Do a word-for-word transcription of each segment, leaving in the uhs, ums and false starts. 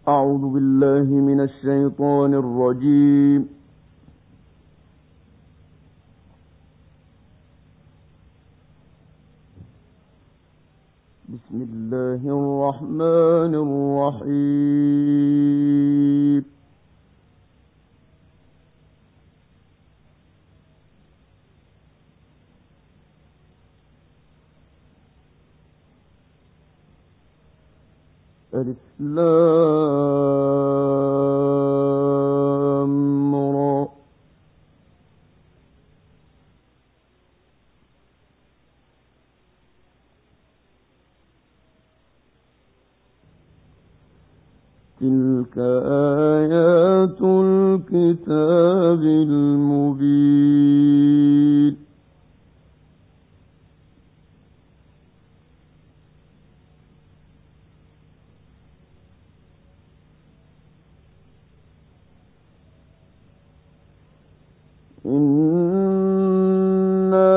أعوذ بالله من الشيطان الرجيم. بسم الله الرحمن الرحيم. ألف لام را. تلك آيات الكتاب المبين. إنا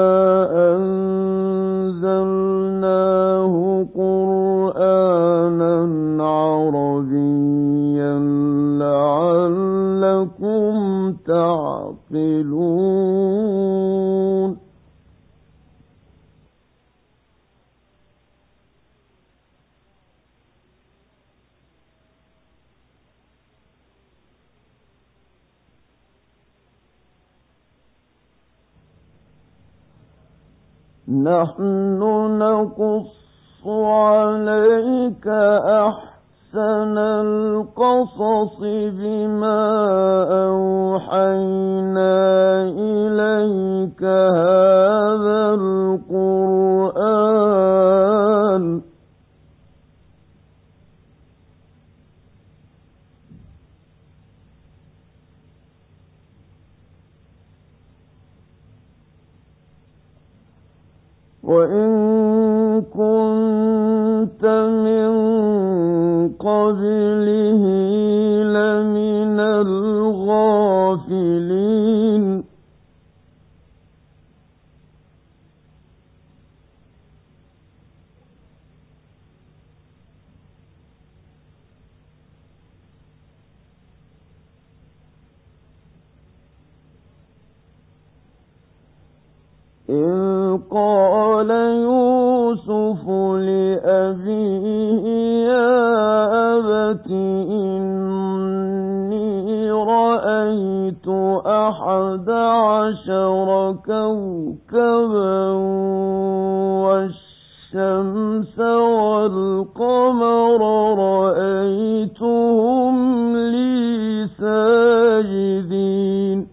أنزلناه قرآنا عربيا لعلكم تعقلون. نحن نقص عليك أحسن القصص بما أوحينا إليك هذا القرآن وإن كنت من قبله لمن الغافلين. إذ قال يوسف لأبيه يا أبت إني رأيت أحد عشر كوكبا والشمس والقمر رأيتهم لي ساجدين.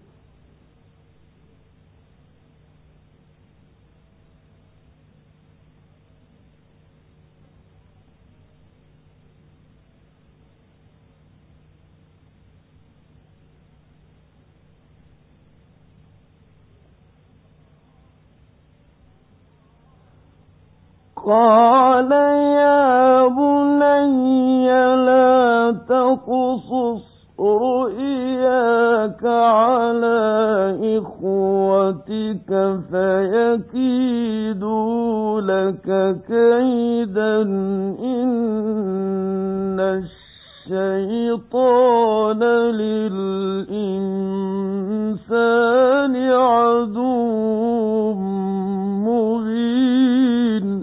قال يا بني لا تقصص رؤياك على إخوتك فيكيدوا لك كيدا إن الشيطان للإنسان عدو مبين.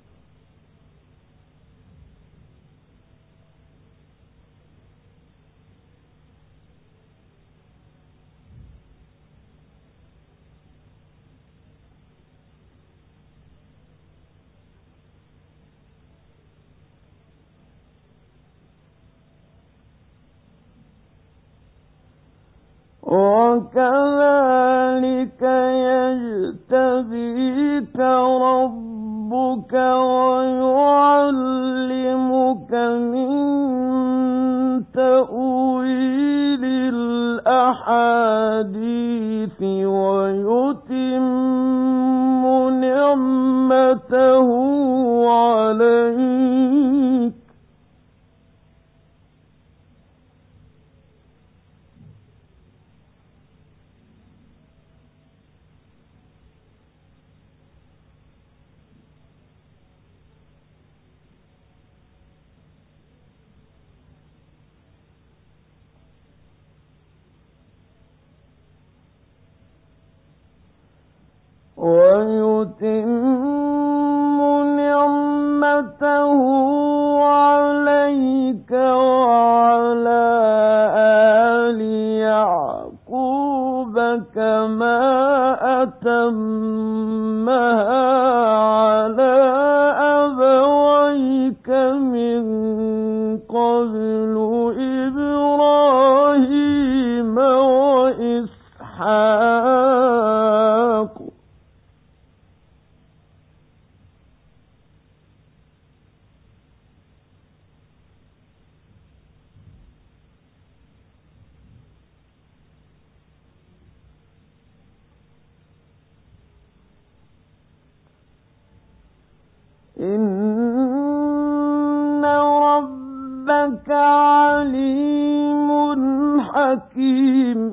وكذلك يجتبيك ربك ويعلمك من تأويل الأحاديث ويتم نعمته عليك ويتم نعمته عليك وعلى آل يعقوب كما أتمها على أبويك من قبل إبراهيم وإسحاق إن ربك عليم حكيم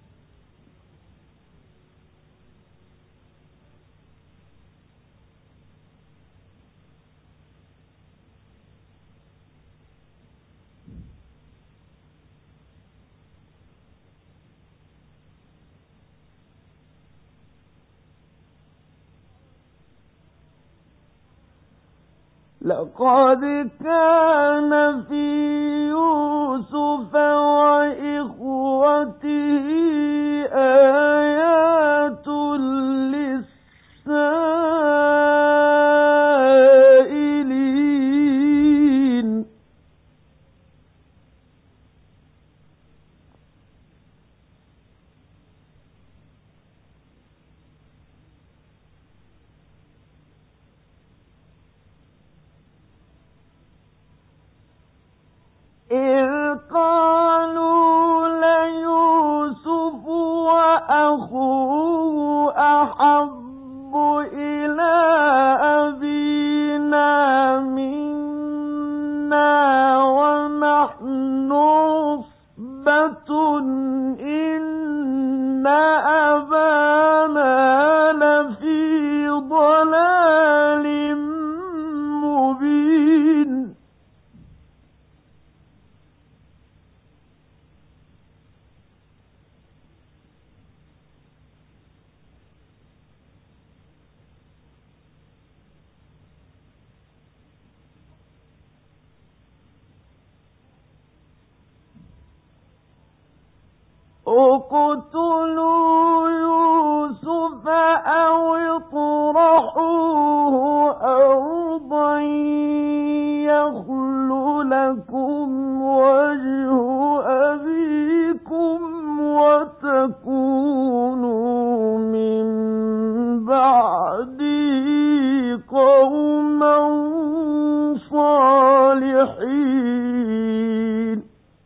لقد كان في يوسف وإخوته آيات للسائلين إذ قالوا ليوسف وأخوه أحب إلى أبينا منا ونحن عصبة إن أبانا لفي ضلال مبين اقتلوا يوسف أو اطرحوه أرضا يخل لكم وجه أبيكم وتكونوا من بعده قوما صالحين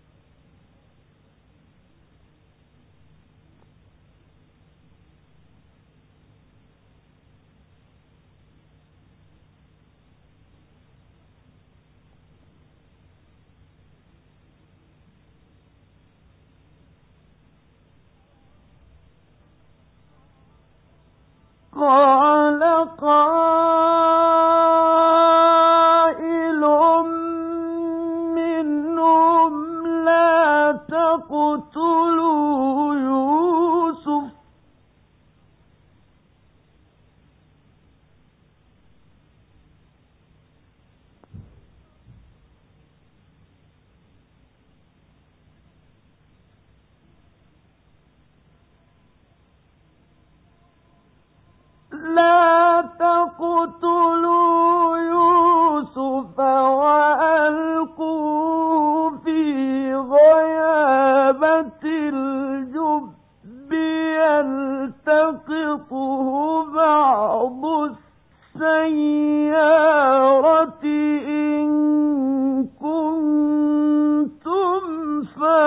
قال قائل منهم لا تقتلوا يوسف لا تقتلوا يوسف وألقوه في غيابة الجب يلتقطه بعض السيارة إن كنتم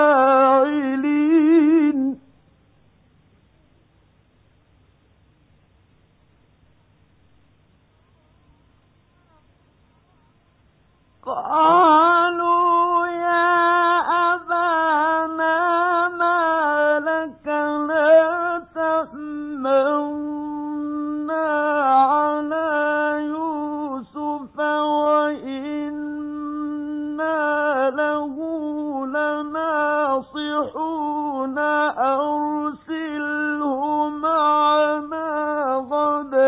فاعلين قالوا يا أبانا ما لك لا تأمنا على يوسف وإنا له لناصحون أرسله معنا غدا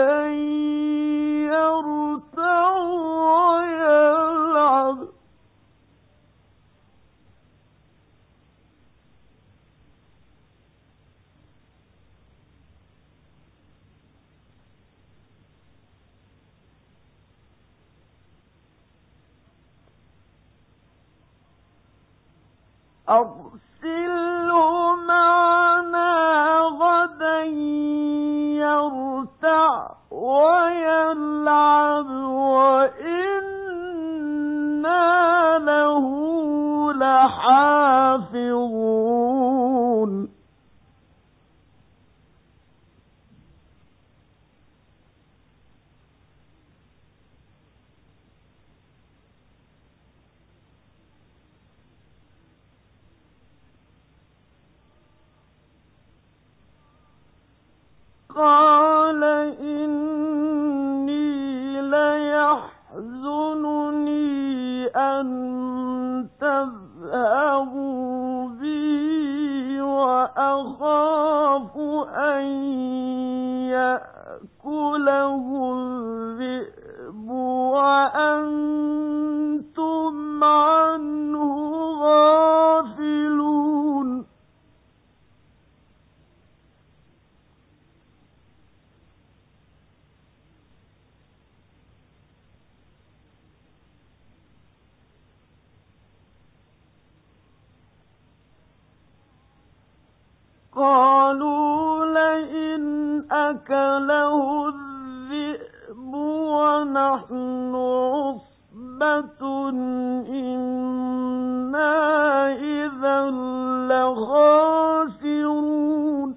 أرسله معنا غدا يرتع ويلعب وإنا له لحافظون قال إني ليحزنني أن تذهبوا بي وأخاف أن يأكله الذئب وأنتم عنه غافلون قالوا لئن أكله الذئب ونحن عصبة إنا إذا لخاسرون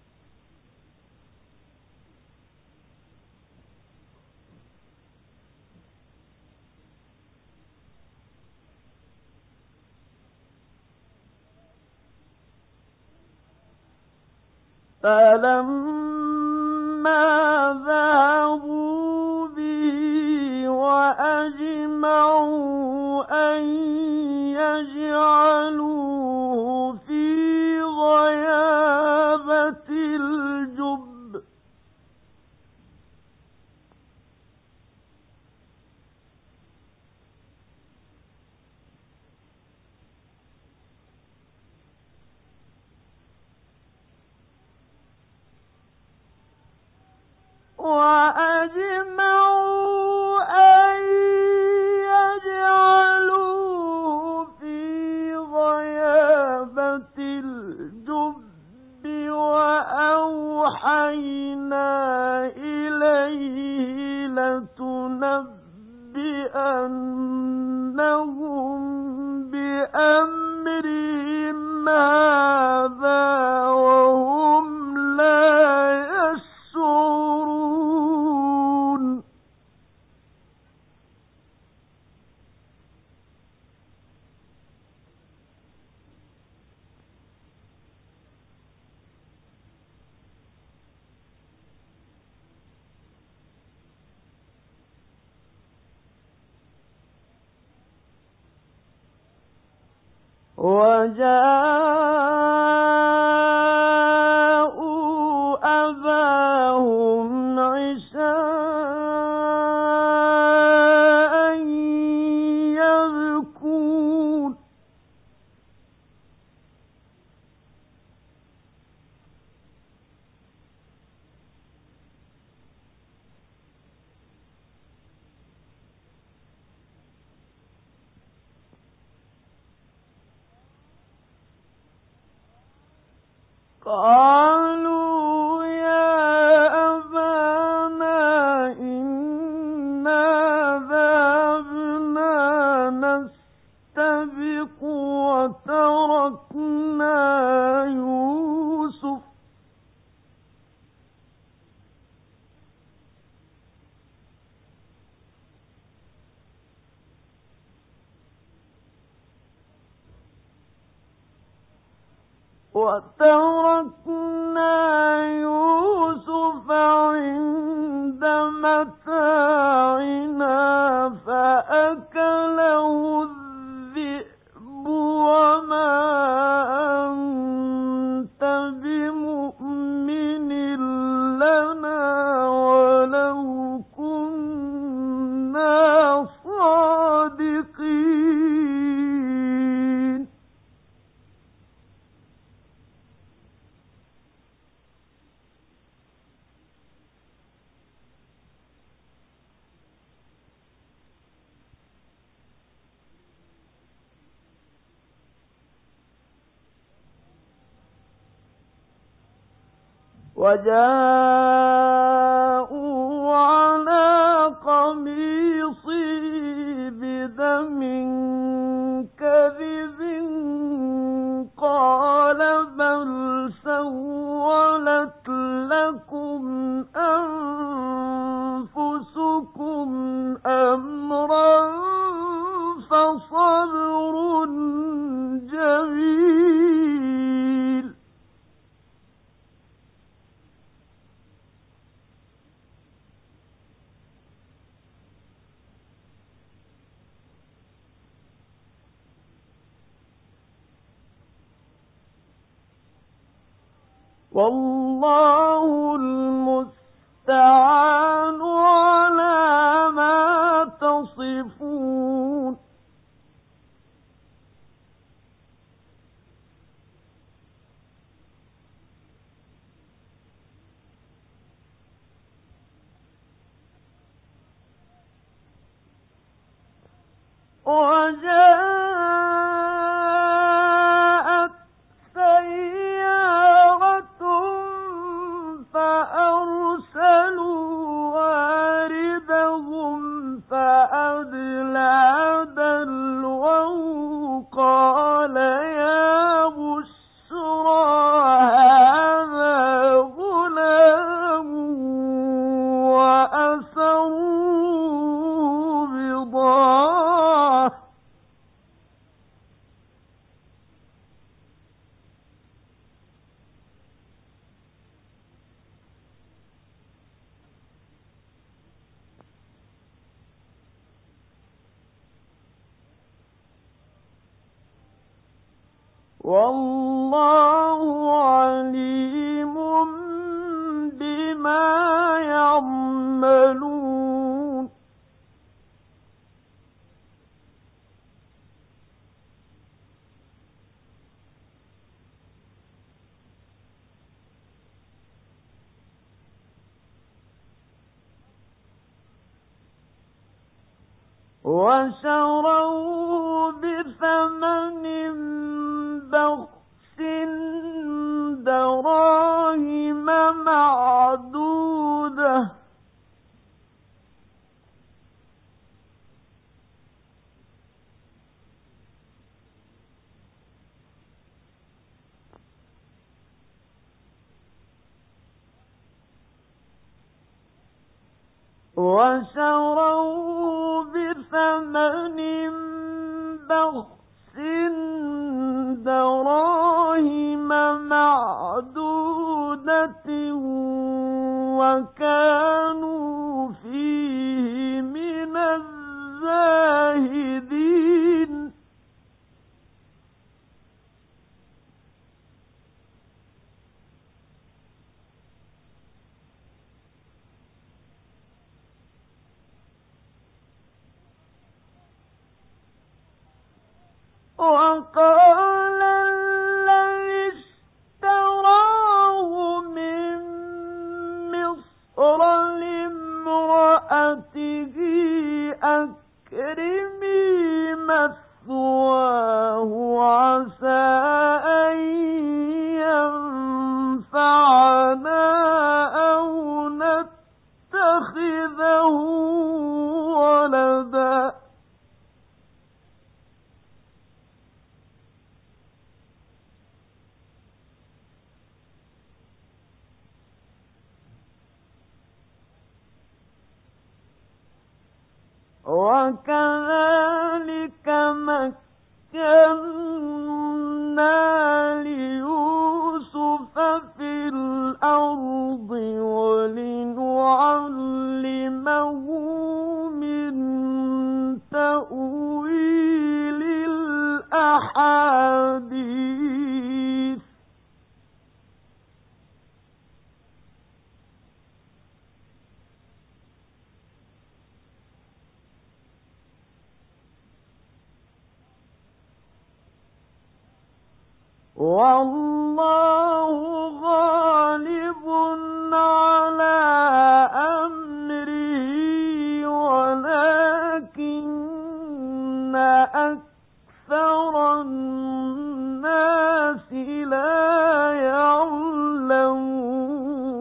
فلما ذهبوا به وأجمعوا أن يجعلوه في غيابة الجب وأجمعوا أن يجعلوه في غيابة الجب وأوحينا إليه لتنبئنهم بأمرهم هذا وهم لا يشعرون وجاءوا أباهم عشاء يبكون قالوا يا أبانا إنا ذهبنا نستبق وتركنا يوسف وتركنا يوسف عند متاعنا فأكله الذئب وما أنت بمؤمن لنا ولو كنا صادقين وجاءوا على قميصي بدم كذب قال بل سولت لكم أنفسكم أمرا فصبر جميل. والله المستعان على ما تصفون. وجاءت سيارة فأرسلوا واردهم فأدلى دلوه قال يا بشرى هذا غلام وأسروا بضاعة والله عليم بما يعملون. وشروه بثمن بخس دراهم معدودة وشروه بثمن بخس دراهم معدودة وكانوا فيه من الزاهدين. وقال الذي اشتراه من مصر لامرأته أكرمي مثواه عسى أن ينفعنا أو نتخذه ولدا وكذلك مكنا ليوسف في الأرض ولنعلمه من تأويل الأحاديث. والله غالب على أمره ولكن أكثر الناس لا يعلمون.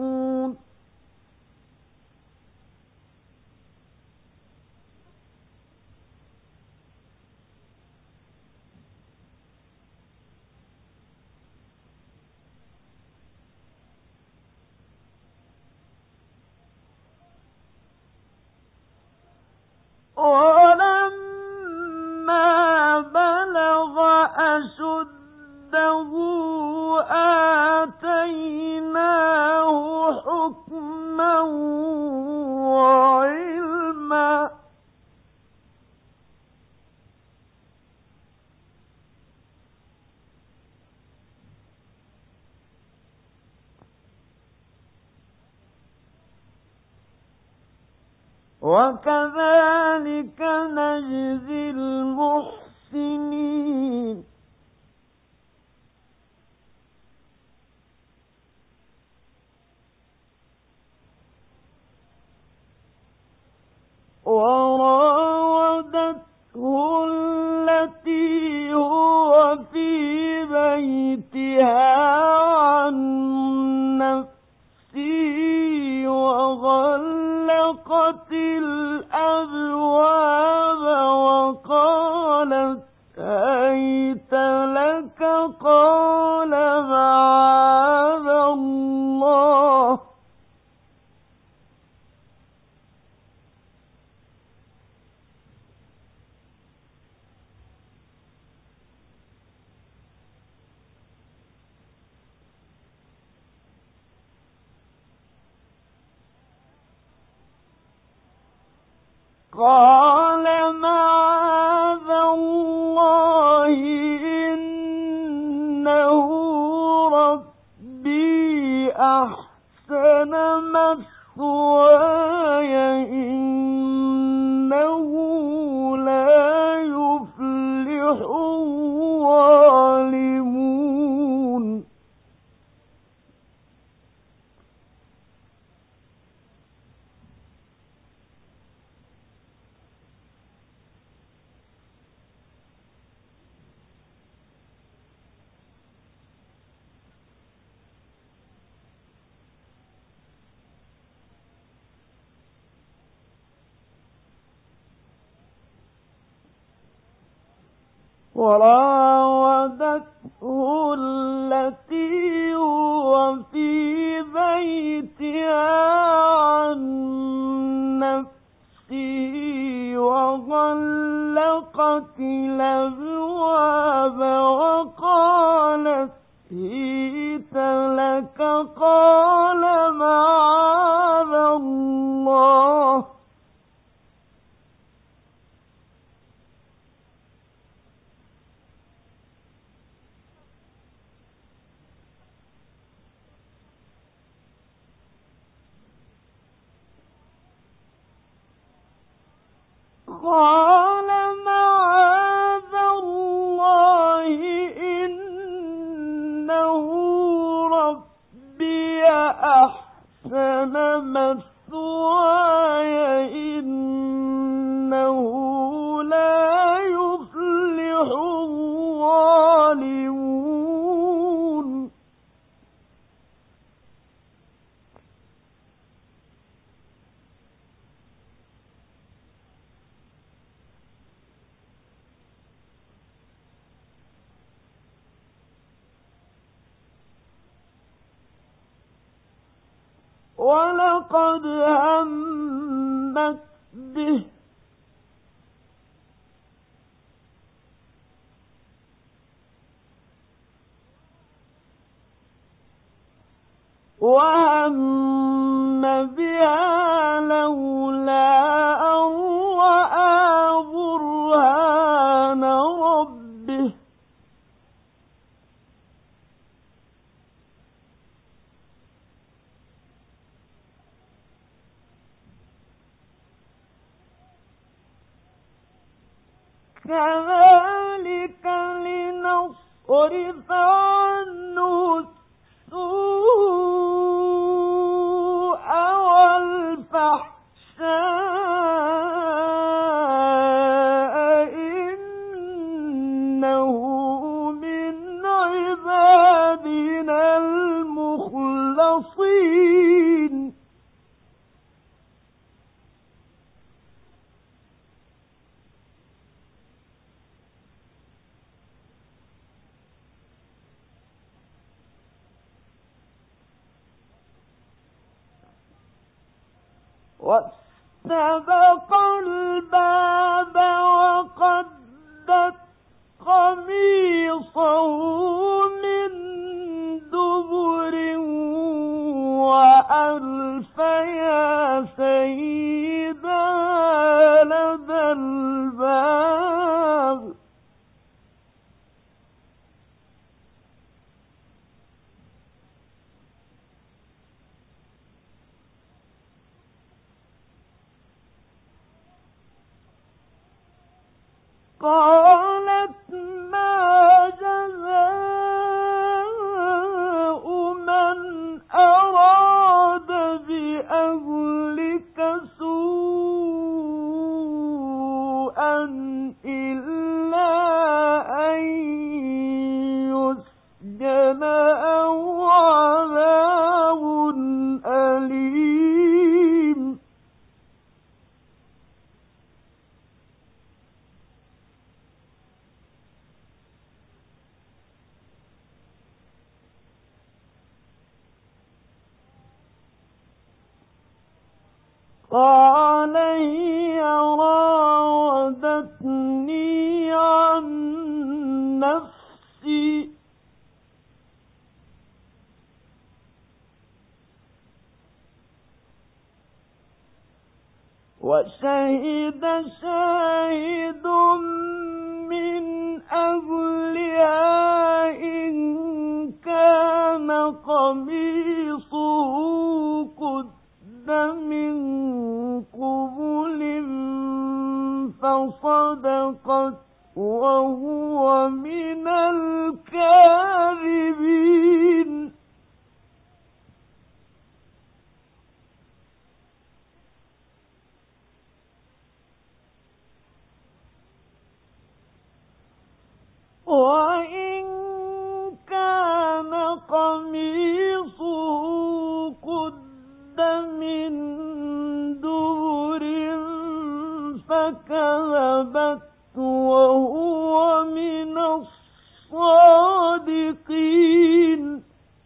أشده آتيناه حكما وعلما وكذلك نجزي المحسنين وراودته التي هو في بيتها عن نفسه وغلقت الأبواب وقالت هيت لك قال معاذ الله قال معاذ الله إنه ربي أحسن مثواي إنه لا يفلح الظالمون وراودته التي هو في بيتها عن نفسه وغلقت الأبواب وقالت هيت لك قال معاذ الله قال معاذ الله إنه ربي أحسن مثواي إنه لا يفلح الظالمون ولقد همت به وهم بها لولا أن رأى برهان ربه كذلك لنصرف عنه السوء والفحشاء إنه من عبادنا المخلصين واستبق الباب وقدت قميصه قالت ما جزاء من أراد بأهلك سوءا إلا أن يسجن أو عذاب أليم. قال هي راودتني عن نفسي وشهد شاهد من أهلها إن كان قميصه قد من قبل فصدقت وهو من الكاذبين. وإن كان قميصه قد من دبر فكذبت وهو من الصادقين.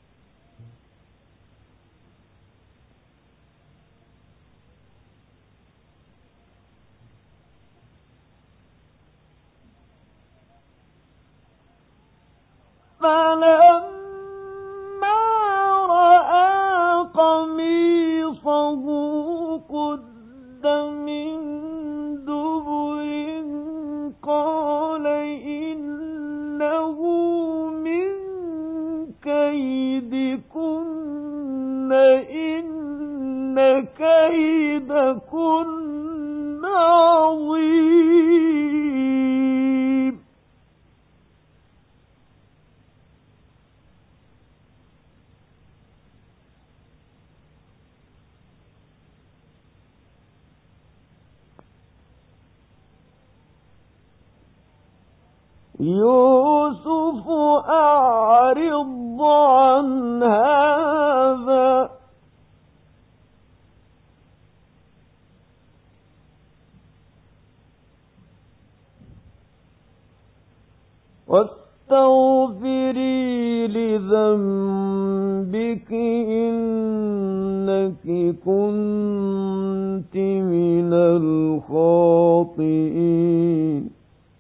فلما رأى قميصه قد من دبر قال إنه من كيدكن إن كيدكن عظيم. يوسف أعرض عن هذا واستغفري لذنبك إنك كنت من الخاطئين.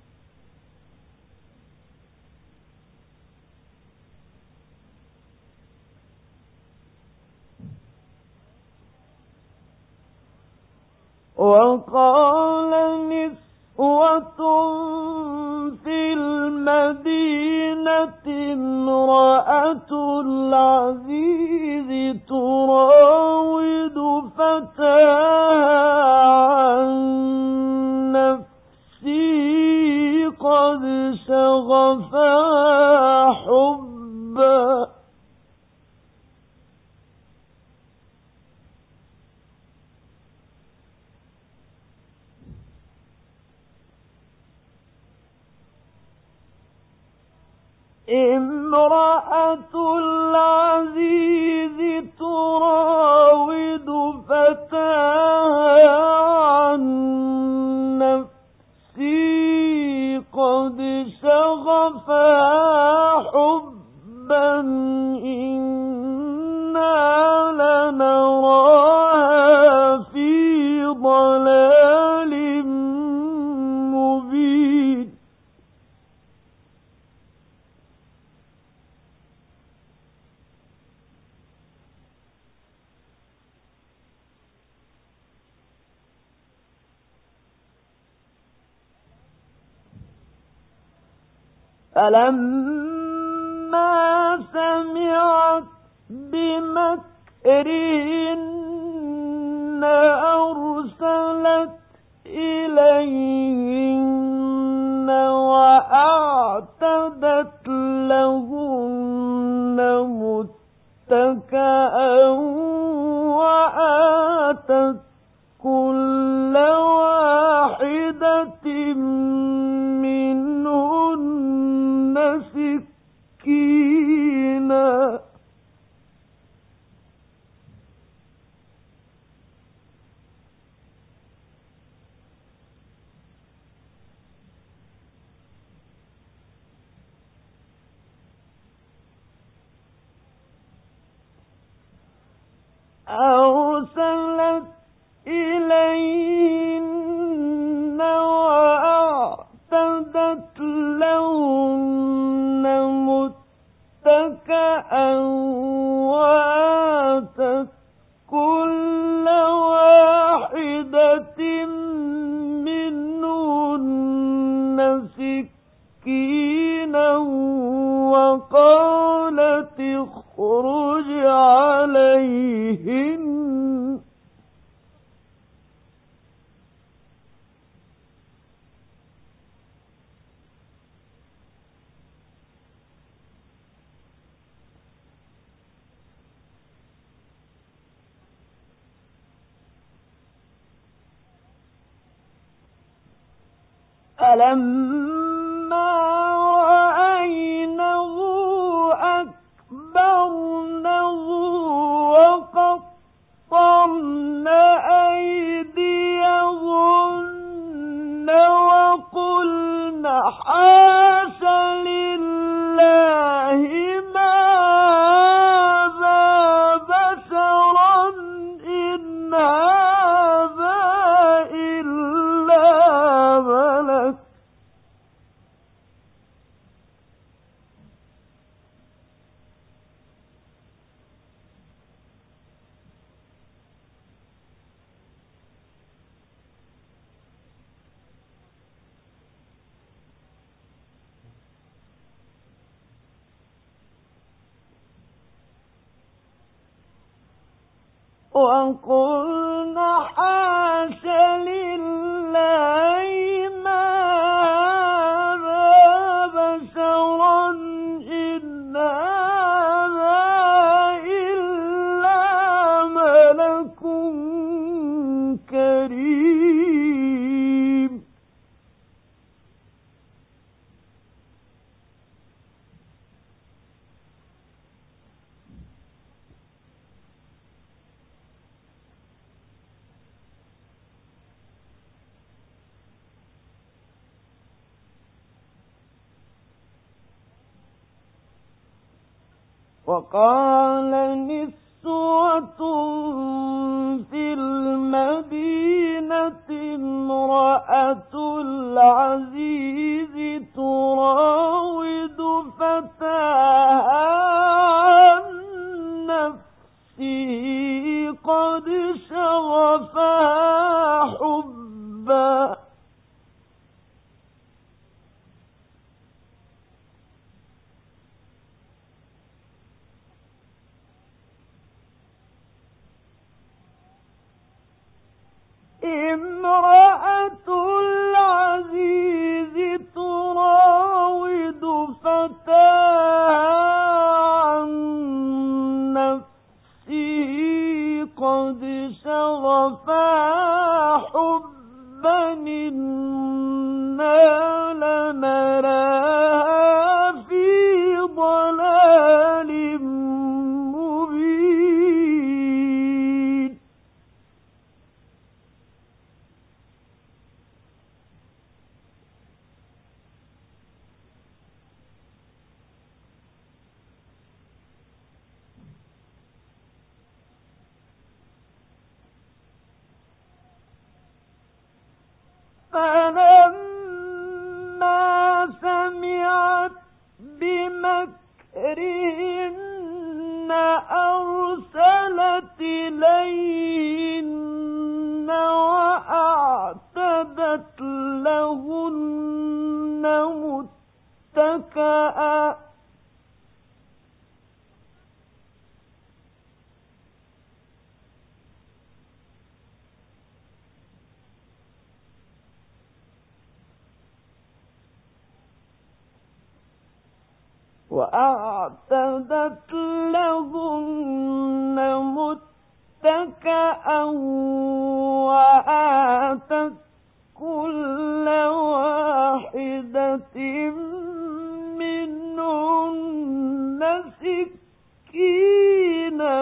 وقال نسوة في المدينة امرأة العزيز تراود فتاها عن نفسه قد شغفها حبا امرأة العزيز تراود فتاها عن نفسه قد شغفها حبا إنا لنراها في ضلال مبين. فلما سمعت بمكرهن أرسلت إليهن وأعتدت لهن متكئا وآتت كل واحدة منهن سكينا أرسلت إليهن وأعتدت لهن متكئا وآتت كل واحدة منهن سكينا وقالت اخرج عليهن فلما رأينه أكبرنه وقطعن أيديهن وقلن حاش لله ما هذا بشرا إن هذا إلا ملك وقلن حاش لله ما هذا بشرا إن هذا إلا ملك كريم وقال نسوة في المدينة امرأة العزيز تراود فتاها عن نفسه قد شغفها حبا امرأة العزيز تراود فتاها عن نفسه قد شغفها حبا إنا لنراها في ضلال مبين فلما سمعت بمكرهن أرسلت إليهن وأعتدت لهن متكئا وأعتدت لهن متكئا وآتت كل واحدة منهن سكينا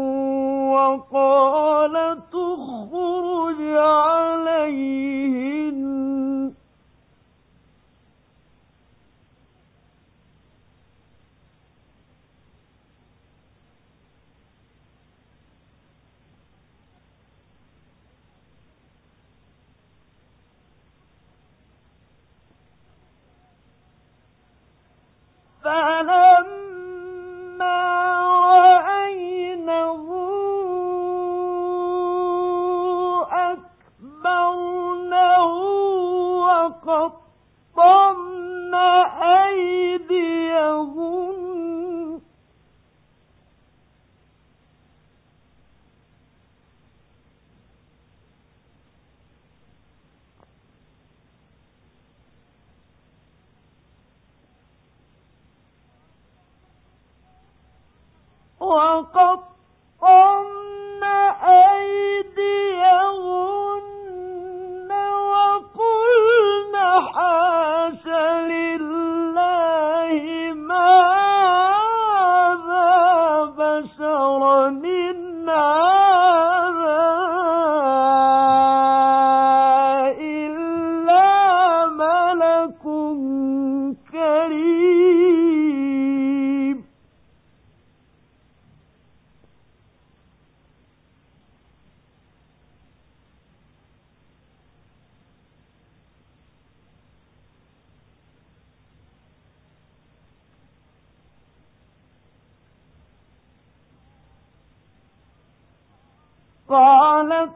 وقالت اخرج عليهن فلما رأينه أكبرنه وقطعن أيديهن وقطعن أيديهن وقلن حاش لله ما هذا بشرا إن هذا إلا ملك كريم. قالت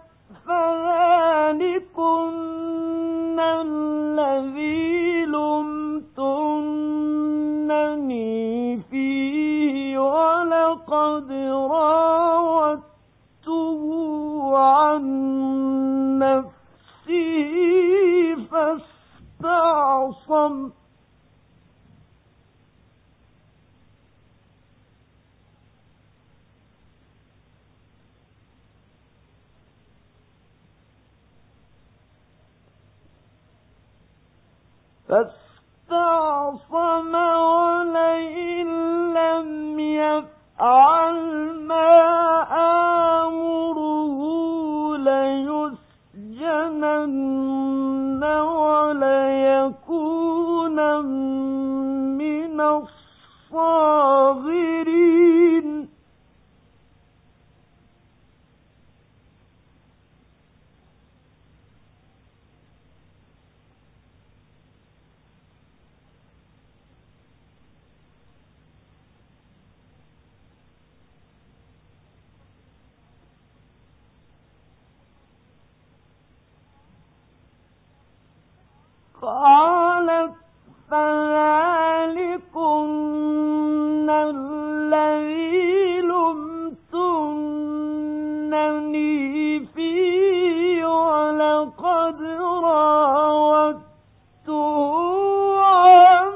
فذلكن الذي لمتنني فيه ولقد راودته عن نفسه فاستعصم فاستعصم ولئن لم يفعل ما آمره ليسجنن وليكون من الصاغرين. قالت فذلكن الذي لمتنني فيه ولقد راودته عن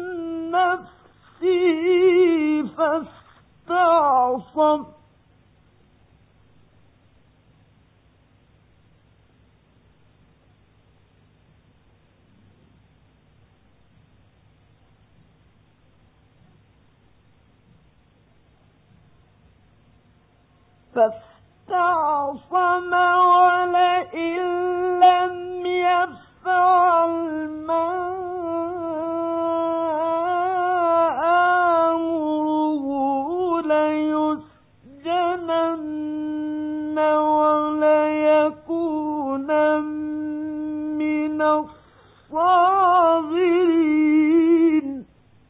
نفسه فاستعصم فاستعصم ولئن لم يفعل ما آمره ليسجنن وليكون من الصاغرين.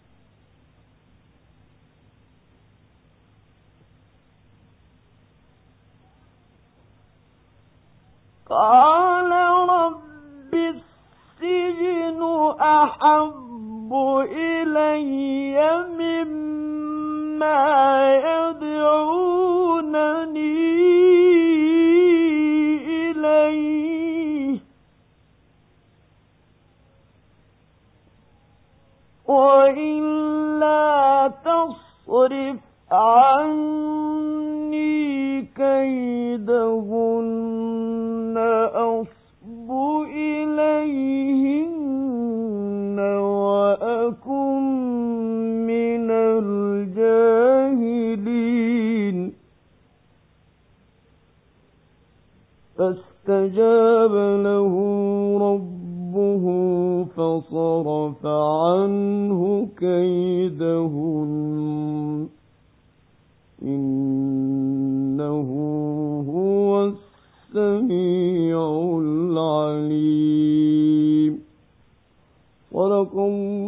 قال رب السجن أحب إلي مما يدعونني إليه وإلا تصرف عني كيدهن أصب إليهن وأكن من الجاهلين فاستجاب له ربه فصرف عنه كيدهن إنه هو السميع العليم. صدق الله